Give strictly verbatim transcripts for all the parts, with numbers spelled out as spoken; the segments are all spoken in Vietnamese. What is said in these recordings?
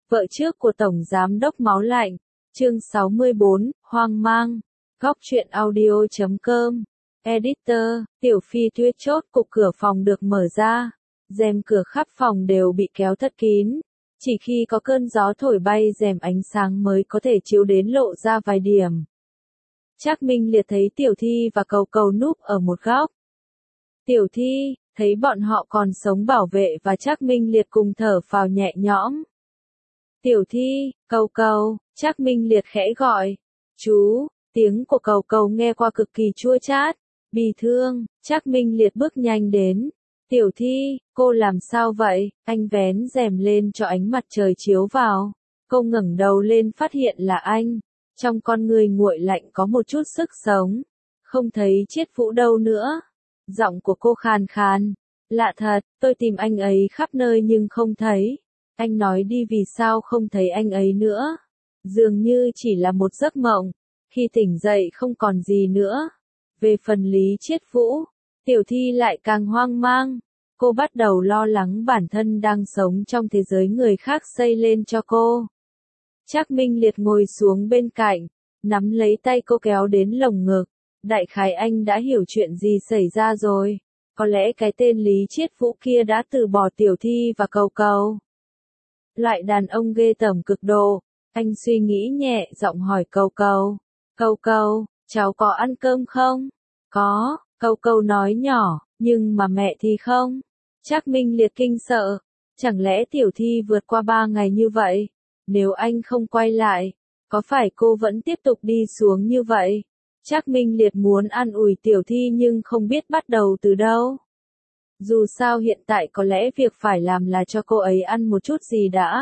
Vợ trước của Tổng Giám đốc Máu Lạnh, chương sáu mươi bốn, hoang mang, góc truyện audio chấm com, editor, Tiểu Phi Tuyết chốt cục cửa phòng được mở ra, rèm cửa khắp phòng đều bị kéo thất kín, chỉ khi có cơn gió thổi bay rèm ánh sáng mới có thể chiếu đến lộ ra vài điểm. Trác Minh Liệt thấy Tiểu Thi và Cầu Cầu núp ở một góc. Tiểu Thi, thấy bọn họ còn sống bảo vệ và Trác Minh Liệt cùng thở phào nhẹ nhõm. Tiểu Thi, Cầu Cầu, Trác Minh Liệt khẽ gọi. Chú, tiếng của Cầu Cầu nghe qua cực kỳ chua chát, bi thương, Trác Minh Liệt bước nhanh đến. Tiểu Thi, cô làm sao vậy? Anh vén rèm lên cho ánh mặt trời chiếu vào. Cô ngẩng đầu lên phát hiện là anh. Trong con người nguội lạnh có một chút sức sống. Không thấy Chiết Vũ đâu nữa. Giọng của cô khàn khàn. Lạ thật, tôi tìm anh ấy khắp nơi nhưng không thấy. Anh nói đi vì sao không thấy anh ấy nữa. Dường như chỉ là một giấc mộng. Khi tỉnh dậy không còn gì nữa. Về phần Lý Chiết Vũ, Tiểu Thi lại càng hoang mang. Cô bắt đầu lo lắng bản thân đang sống trong thế giới người khác xây lên cho cô. Trác Minh Liệt ngồi xuống bên cạnh, nắm lấy tay cô kéo đến lồng ngực. Đại khái anh đã hiểu chuyện gì xảy ra rồi. Có lẽ cái tên Lý Chiết Vũ kia đã từ bỏ Tiểu Thi và Cầu Cầu. Loại đàn ông ghê tởm cực độ. Anh suy nghĩ nhẹ giọng hỏi Cầu Cầu. Cầu Cầu, cháu có ăn cơm không? Có, Cầu Cầu nói nhỏ, nhưng mà mẹ thì không. Trác Minh Liệt kinh sợ. Chẳng lẽ Tiểu Thi vượt qua ba ngày như vậy? Nếu anh không quay lại, có phải cô vẫn tiếp tục đi xuống như vậy? Trác Minh Liệt muốn an ủi Tiểu Thi nhưng không biết bắt đầu từ đâu. Dù sao hiện tại có lẽ việc phải làm là cho cô ấy ăn một chút gì đã.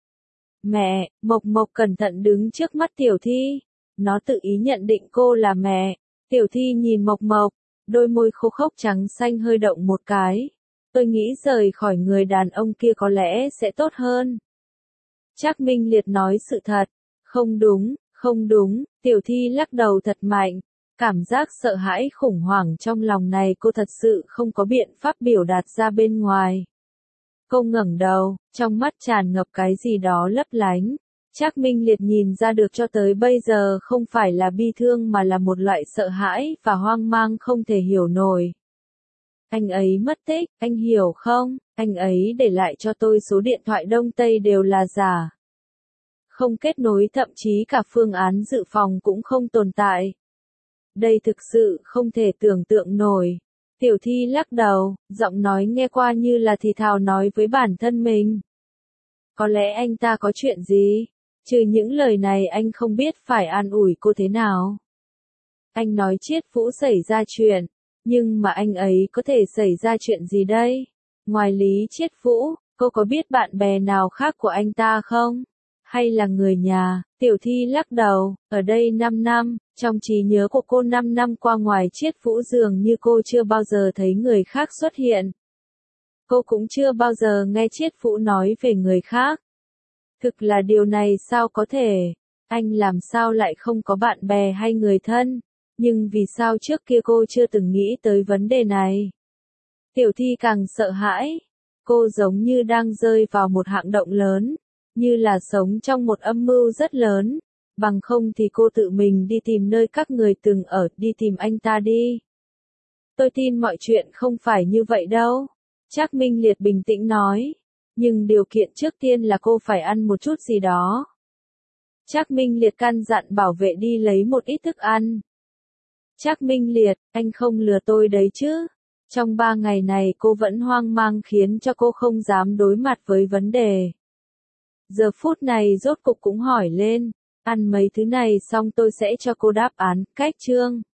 Mẹ, Mộc Mộc cẩn thận đứng trước mắt Tiểu Thi. Nó tự ý nhận định cô là mẹ. Tiểu Thi nhìn Mộc Mộc, đôi môi khô khốc trắng xanh hơi động một cái. Tôi nghĩ rời khỏi người đàn ông kia có lẽ sẽ tốt hơn. Trác Minh Liệt nói sự thật. Không đúng, không đúng, Tiểu Thi lắc đầu thật mạnh. Cảm giác sợ hãi khủng hoảng trong lòng này cô thật sự không có biện pháp biểu đạt ra bên ngoài. Cô ngẩng đầu, trong mắt tràn ngập cái gì đó lấp lánh. Trác Minh Liệt nhìn ra được cho tới bây giờ không phải là bi thương mà là một loại sợ hãi và hoang mang không thể hiểu nổi. Anh ấy mất tích, anh hiểu không? Anh ấy để lại cho tôi số điện thoại Đông Tây đều là giả. Không kết nối, thậm chí cả phương án dự phòng cũng không tồn tại. Đây thực sự không thể tưởng tượng nổi. Tiểu Thi lắc đầu, giọng nói nghe qua như là thì thào nói với bản thân mình. Có lẽ anh ta có chuyện gì? Trừ những lời này anh không biết phải an ủi cô thế nào. Anh nói Chiết Vũ xảy ra chuyện, nhưng mà anh ấy có thể xảy ra chuyện gì đây? Ngoài Lý Chiết Vũ, cô có biết bạn bè nào khác của anh ta không? Hay là người nhà? Tiểu Thi lắc đầu, ở đây năm năm, trong trí nhớ của cô năm năm qua ngoài Chiết Vũ dường như cô chưa bao giờ thấy người khác xuất hiện. Cô cũng chưa bao giờ nghe Chiết Vũ nói về người khác. Thực là điều này sao có thể? Anh làm sao lại không có bạn bè hay người thân? Nhưng vì sao trước kia cô chưa từng nghĩ tới vấn đề này? Tiểu Thi càng sợ hãi. Cô giống như đang rơi vào một hang động lớn. Như là sống trong một âm mưu rất lớn. Bằng không thì cô tự mình đi tìm nơi các người từng ở, đi tìm anh ta đi. Tôi tin mọi chuyện không phải như vậy đâu. Trác Minh Liệt bình tĩnh nói. Nhưng điều kiện trước tiên là cô phải ăn một chút gì đó. Trác Minh Liệt căn dặn bảo vệ đi lấy một ít thức ăn. Trác Minh Liệt, anh không lừa tôi đấy chứ? Trong ba ngày này cô vẫn hoang mang khiến cho cô không dám đối mặt với vấn đề. Giờ phút này rốt cục cũng hỏi lên, ăn mấy thứ này xong tôi sẽ cho cô đáp án, cách chương.